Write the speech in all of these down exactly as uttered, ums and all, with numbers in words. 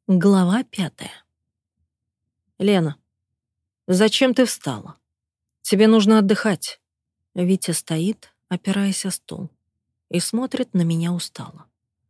Глава пятая. «Лена, зачем ты встала? Тебе нужно отдыхать». Витя стоит, опираясь о стол, и смотрит на меня устало.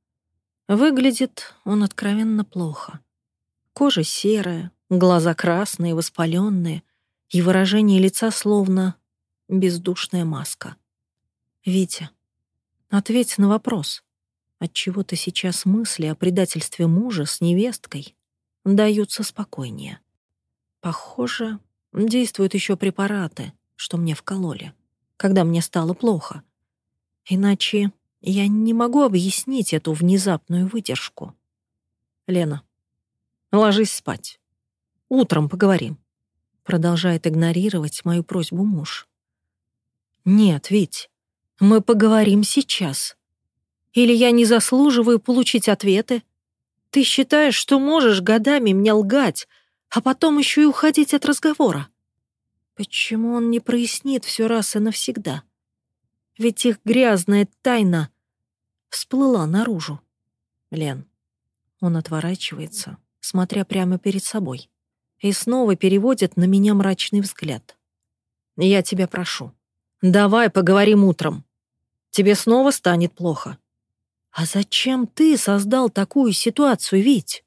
Выглядит он откровенно плохо. Кожа серая, глаза красные, воспаленные, и выражение лица словно бездушная маска. «Витя, ответь на вопрос. Отчего-то сейчас мысли о предательстве мужа с невесткой даются спокойнее. Похоже, действуют еще препараты, что мне вкололи, когда мне стало плохо. Иначе я не могу объяснить эту внезапную выдержку. Лена, ложись спать. Утром поговорим. Продолжает игнорировать мою просьбу муж. Нет, Вить, мы поговорим сейчас. Или я не заслуживаю получить ответы? Ты считаешь, что можешь годами мне лгать, а потом еще и уходить от разговора? Почему он не прояснит все раз и навсегда? Ведь их грязная тайна всплыла наружу. Лен, он отворачивается, смотря прямо перед собой, и снова переводит на меня мрачный взгляд. Я тебя прошу, давай поговорим утром. Тебе снова станет плохо. А зачем ты создал такую ситуацию, Вить?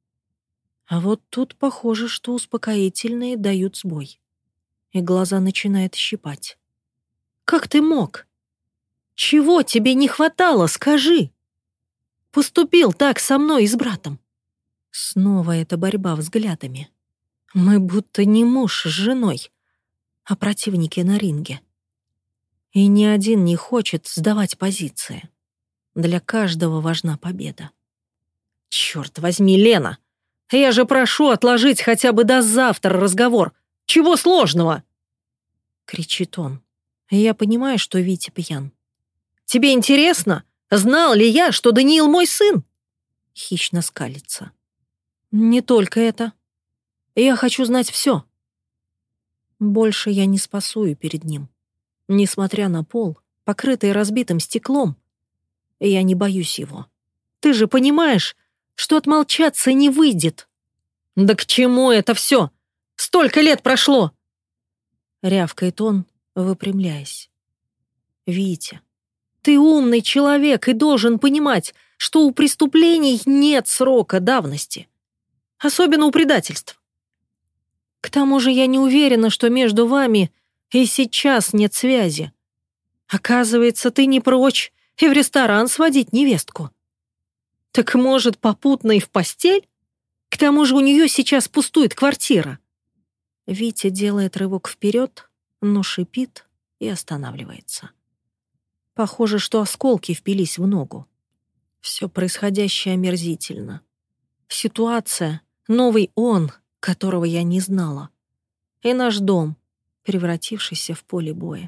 А вот тут похоже, что успокоительные дают сбой. И глаза начинают щипать. Как ты мог? Чего тебе не хватало, скажи? Поступил так со мной и с братом. Снова эта борьба взглядами. Мы будто не муж с женой, а противники на ринге. И ни один не хочет сдавать позиции. Для каждого важна победа. Черт возьми, Лена! Я же прошу отложить хотя бы до завтра разговор. Чего сложного? Кричит он. И я понимаю, что Витя пьян. Тебе интересно, знал ли я, что Даниил мой сын? Хищно скалится. Не только это. Я хочу знать все. Больше я не спасую перед ним. Несмотря на пол, покрытый разбитым стеклом, я не боюсь его. Ты же понимаешь, что отмолчаться не выйдет. Да к чему это все? Столько лет прошло! Рявкает он, выпрямляясь. Витя, ты умный человек и должен понимать, что у преступлений нет срока давности. Особенно у предательств. К тому же я не уверена, что между вами и сейчас нет связи. Оказывается, ты не прочь и в ресторан сводить невестку. Так может, попутно и в постель? К тому же у нее сейчас пустует квартира. Витя делает рывок вперед, но шипит и останавливается. Похоже, что осколки впились в ногу. Все происходящее омерзительно. Ситуация — новый он, которого я не знала. И наш дом, превратившийся в поле боя.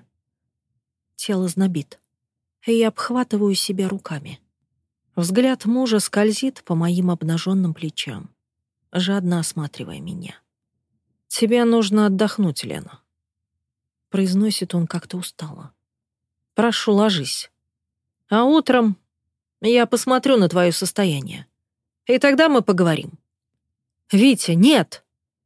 Тело знобит, и я обхватываю себя руками. Взгляд мужа скользит по моим обнаженным плечам, жадно осматривая меня. «Тебе нужно отдохнуть, Лена», — произносит он как-то устало. «Прошу, ложись. А утром я посмотрю на твое состояние, и тогда мы поговорим». «Витя, нет!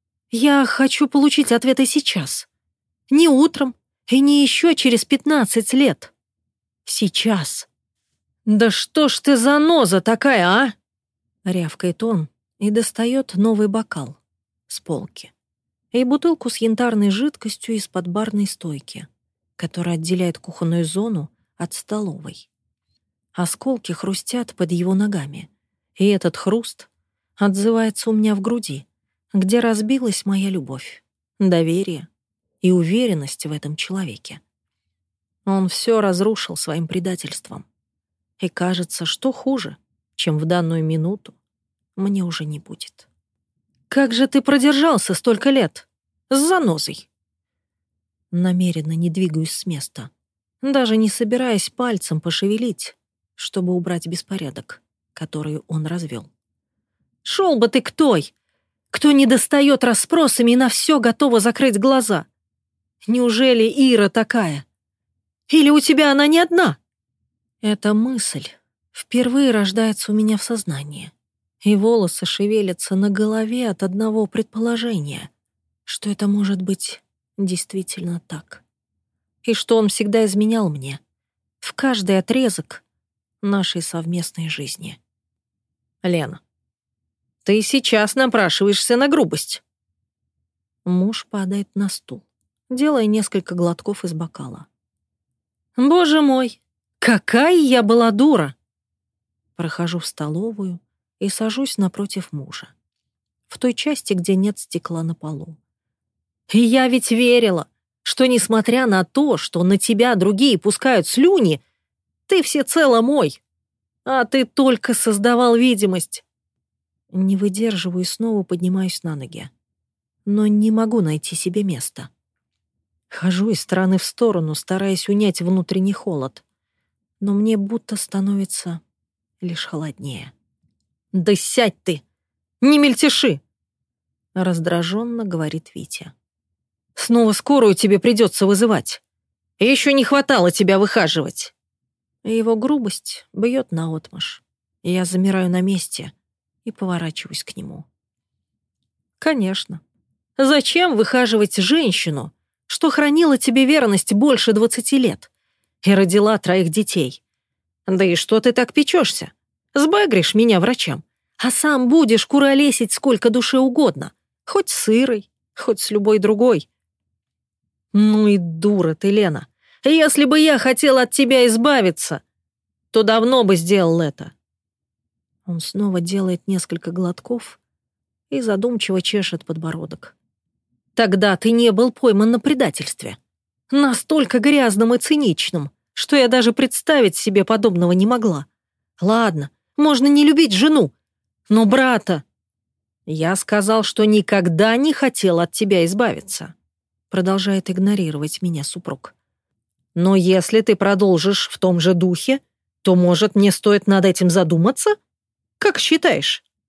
Я хочу получить ответы сейчас. Не утром и не еще через пятнадцать лет. Сейчас». «Да что ж ты за заноза такая, а?» — рявкает он и достает новый бокал с полки и бутылку с янтарной жидкостью из-под барной стойки, которая отделяет кухонную зону от столовой. Осколки хрустят под его ногами, и этот хруст отзывается у меня в груди, где разбилась моя любовь, доверие и уверенность в этом человеке. Он все разрушил своим предательством. И кажется, что хуже, чем в данную минуту, мне уже не будет. «Как же ты продержался столько лет? С занозой!» Намеренно не двигаюсь с места, даже не собираясь пальцем пошевелить, чтобы убрать беспорядок, который он развел. «Шел бы ты к той, кто не достает расспросами и на все готова закрыть глаза! Неужели Ира такая? Или у тебя она не одна?» Эта мысль впервые рождается у меня в сознании, И волосы шевелятся на голове от одного предположения, что это может быть действительно так. И что он всегда изменял мне в каждый отрезок нашей совместной жизни. Лена, ты сейчас напрашиваешься на грубость. Муж падает на стул, делая несколько глотков из бокала. Боже мой, какая я была дура! Прохожу в столовую и сажусь напротив мужа, в той части, где нет стекла на полу. И я ведь верила, что, несмотря на то, что на тебя другие пускают слюни, ты всецело мой, а ты только создавал видимость. Не выдерживаю и снова поднимаюсь на ноги, но не могу найти себе места. Хожу из стороны в сторону, стараясь унять внутренний холод, но мне будто становится лишь холоднее. «Да сядь ты! Не мельтеши!» — раздраженно говорит Витя. «Снова скорую тебе придется вызывать. Еще не хватало тебя выхаживать». Его грубость бьет наотмашь. Я замираю на месте и поворачиваюсь к нему. «Конечно. Зачем выхаживать женщину, что хранила тебе верность больше двадцати лет и родила троих детей? Да и что ты так печешься? Сбагришь меня врачам, а сам будешь куролесить сколько душе угодно, хоть с Ирой, хоть с любой другой». «Ну и дура ты, Лена. Если бы я хотел от тебя избавиться, то давно бы сделал это». Он снова делает несколько глотков и задумчиво чешет подбородок. «Тогда ты не был пойман на предательстве. Настолько грязным и циничным, что я даже представить себе подобного не могла. Ладно, можно не любить жену, но брата... Я сказал, что никогда не хотел от тебя избавиться», продолжает игнорировать меня супруг. «Но если ты продолжишь в том же духе, то, может, мне стоит над этим задуматься? Как считаешь?»